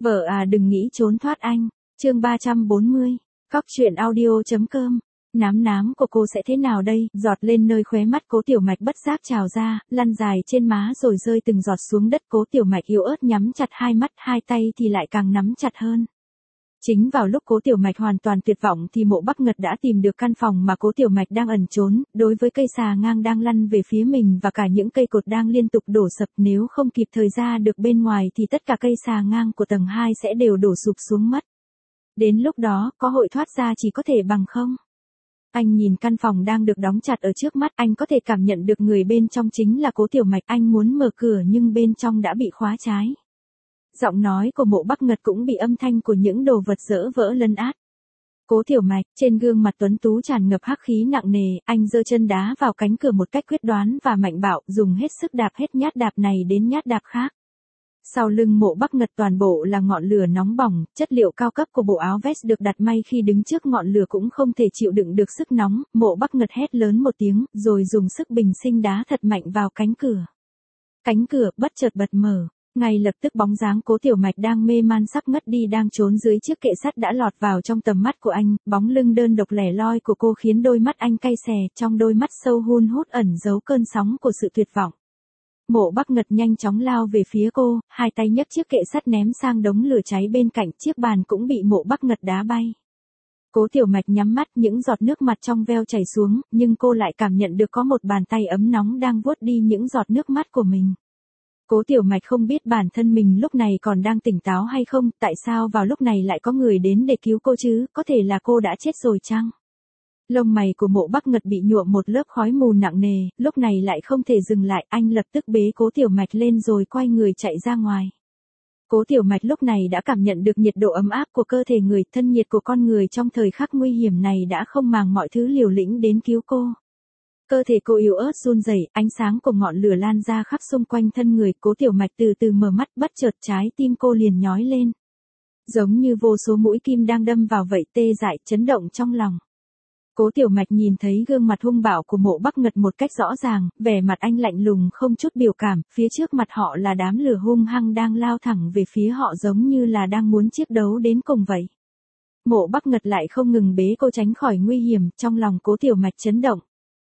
Vợ à đừng nghĩ trốn thoát anh. Chương 340. Cóc truyện audio.com. Nám của cô sẽ thế nào đây? Giọt lên nơi khóe mắt Cố Tiểu Mạch bất giác trào ra, lăn dài trên má rồi rơi từng giọt xuống đất. Cố Tiểu Mạch yếu ớt nhắm chặt hai mắt, hai tay thì lại càng nắm chặt hơn. Chính vào lúc Cố Tiểu Mạch hoàn toàn tuyệt vọng thì Mộ Bắc Ngật đã tìm được căn phòng mà Cố Tiểu Mạch đang ẩn trốn. Đối với cây xà ngang đang lăn về phía mình và cả những cây cột đang liên tục đổ sập, nếu không kịp thời ra được bên ngoài thì tất cả cây xà ngang của tầng 2 sẽ đều đổ sụp xuống mất. Đến lúc đó, có hội thoát ra chỉ có thể bằng không. Anh nhìn căn phòng đang được đóng chặt ở trước mắt, anh có thể cảm nhận được người bên trong chính là Cố Tiểu Mạch. Anh muốn mở cửa nhưng bên trong đã bị khóa trái. Giọng nói của Mộ Bắc Ngật cũng bị âm thanh của những đồ vật dỡ vỡ lấn át. Cố Tiểu Mạch, trên gương mặt tuấn tú tràn ngập hắc khí nặng nề, anh giơ chân đá vào cánh cửa một cách quyết đoán và mạnh bạo, dùng hết sức đạp hết nhát đạp này đến nhát đạp khác. Sau lưng Mộ Bắc Ngật toàn bộ là ngọn lửa nóng bỏng, chất liệu cao cấp của bộ áo vest được đặt may khi đứng trước ngọn lửa cũng không thể chịu đựng được sức nóng. Mộ Bắc Ngật hét lớn một tiếng, rồi dùng sức bình sinh đá thật mạnh vào cánh cửa. Cánh cửa bất chợt bật mở. Ngay lập tức bóng dáng Cố Tiểu Mạch đang mê man sắp ngất đi đang trốn dưới chiếc kệ sắt đã lọt vào trong tầm mắt của anh. Bóng lưng đơn độc lẻ loi của cô khiến đôi mắt anh cay xè, trong đôi mắt sâu hun hút ẩn giấu cơn sóng của sự tuyệt vọng. Mộ Bắc Ngật nhanh chóng lao về phía cô, hai tay nhấc chiếc kệ sắt ném sang đống lửa cháy bên cạnh, chiếc bàn cũng bị Mộ Bắc Ngật đá bay. Cố Tiểu Mạch nhắm mắt, những giọt nước mặt trong veo chảy xuống, nhưng cô lại cảm nhận được có một bàn tay ấm nóng đang vuốt đi những giọt nước mắt của mình. Cố Tiểu Mạch không biết bản thân mình lúc này còn đang tỉnh táo hay không, tại sao vào lúc này lại có người đến để cứu cô chứ, có thể là cô đã chết rồi chăng? Lông mày của Mộ Bắc Ngật bị nhuộm một lớp khói mù nặng nề, lúc này lại không thể dừng lại, anh lập tức bế Cố Tiểu Mạch lên rồi quay người chạy ra ngoài. Cố Tiểu Mạch lúc này đã cảm nhận được nhiệt độ ấm áp của cơ thể người, thân nhiệt của con người trong thời khắc nguy hiểm này đã không màng mọi thứ liều lĩnh đến cứu cô. Cơ thể cô yếu ớt run rẩy, ánh sáng của ngọn lửa lan ra khắp xung quanh thân người. Cố Tiểu Mạch từ từ mở mắt, bất chợt trái tim cô liền nhói lên. Giống như vô số mũi kim đang đâm vào vậy, tê dại, chấn động trong lòng. Cố Tiểu Mạch nhìn thấy gương mặt hung bạo của Mộ Bắc Ngật một cách rõ ràng, vẻ mặt anh lạnh lùng không chút biểu cảm, phía trước mặt họ là đám lửa hung hăng đang lao thẳng về phía họ giống như là đang muốn chiến đấu đến cùng vậy. Mộ Bắc Ngật lại không ngừng bế cô tránh khỏi nguy hiểm, trong lòng Cố Tiểu Mạch chấn động.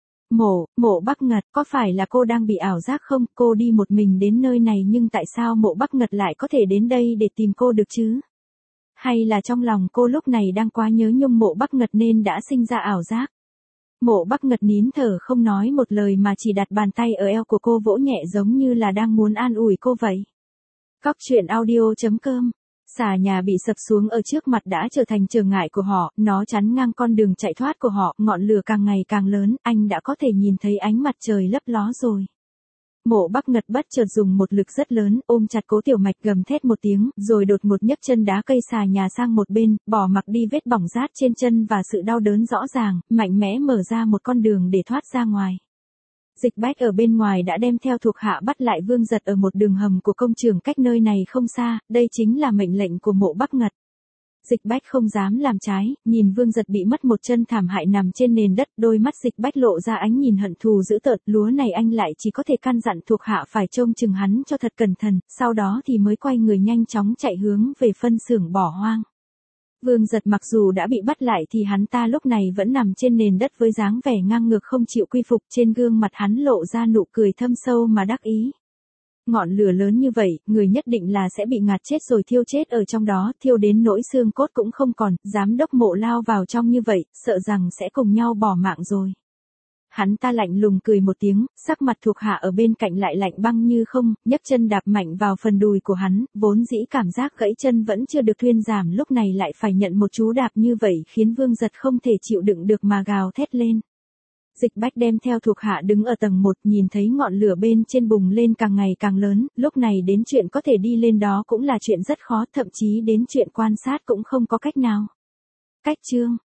Mộ Bắc Ngật, có phải là cô đang bị ảo giác không? Cô đi một mình đến nơi này nhưng tại sao Mộ Bắc Ngật lại có thể đến đây để tìm cô được chứ? Hay là trong lòng cô lúc này đang quá nhớ nhung Mộ Bắc Ngật nên đã sinh ra ảo giác? Mộ Bắc Ngật nín thở không nói một lời mà chỉ đặt bàn tay ở eo của cô vỗ nhẹ giống như là đang muốn an ủi cô vậy. Cóc truyện audio.com. Xà nhà bị sập xuống ở trước mặt đã trở thành trở ngại của họ, nó chắn ngang con đường chạy thoát của họ, ngọn lửa càng ngày càng lớn, anh đã có thể nhìn thấy ánh mặt trời lấp ló rồi. Mộ Bắc Ngật bất chợt dùng một lực rất lớn, ôm chặt Cố Tiểu Mạch gầm thét một tiếng, rồi đột ngột nhấc chân đá cây xà nhà sang một bên, bỏ mặc đi vết bỏng rát trên chân và sự đau đớn rõ ràng, mạnh mẽ mở ra một con đường để thoát ra ngoài. Dịch Bách ở bên ngoài đã đem theo thuộc hạ bắt lại Vương Giật ở một đường hầm của công trường cách nơi này không xa, đây chính là mệnh lệnh của Mộ Bắc Ngật. Dịch Bách không dám làm trái, nhìn Vương Giật bị mất một chân thảm hại nằm trên nền đất, đôi mắt Dịch Bách lộ ra ánh nhìn hận thù dữ tợn, lúa này anh lại chỉ có thể căn dặn thuộc hạ phải trông chừng hắn cho thật cẩn thận, sau đó thì mới quay người nhanh chóng chạy hướng về phân xưởng bỏ hoang. Vương Giật mặc dù đã bị bắt lại thì hắn ta lúc này vẫn nằm trên nền đất với dáng vẻ ngang ngược không chịu quy phục, trên gương mặt hắn lộ ra nụ cười thâm sâu mà đắc ý. Ngọn lửa lớn như vậy, người nhất định là sẽ bị ngạt chết rồi thiêu chết ở trong đó, thiêu đến nỗi xương cốt cũng không còn, giám đốc Mộ lao vào trong như vậy, sợ rằng sẽ cùng nhau bỏ mạng rồi. Hắn ta lạnh lùng cười một tiếng, sắc mặt thuộc hạ ở bên cạnh lại lạnh băng như không, nhấc chân đạp mạnh vào phần đùi của hắn, vốn dĩ cảm giác gãy chân vẫn chưa được thuyên giảm lúc này lại phải nhận một cú đạp như vậy khiến Vương Giật không thể chịu đựng được mà gào thét lên. Dịch Bách đem theo thuộc hạ đứng ở tầng 1 nhìn thấy ngọn lửa bên trên bùng lên càng ngày càng lớn, lúc này đến chuyện có thể đi lên đó cũng là chuyện rất khó, thậm chí đến chuyện quan sát cũng không có cách nào. Cách chương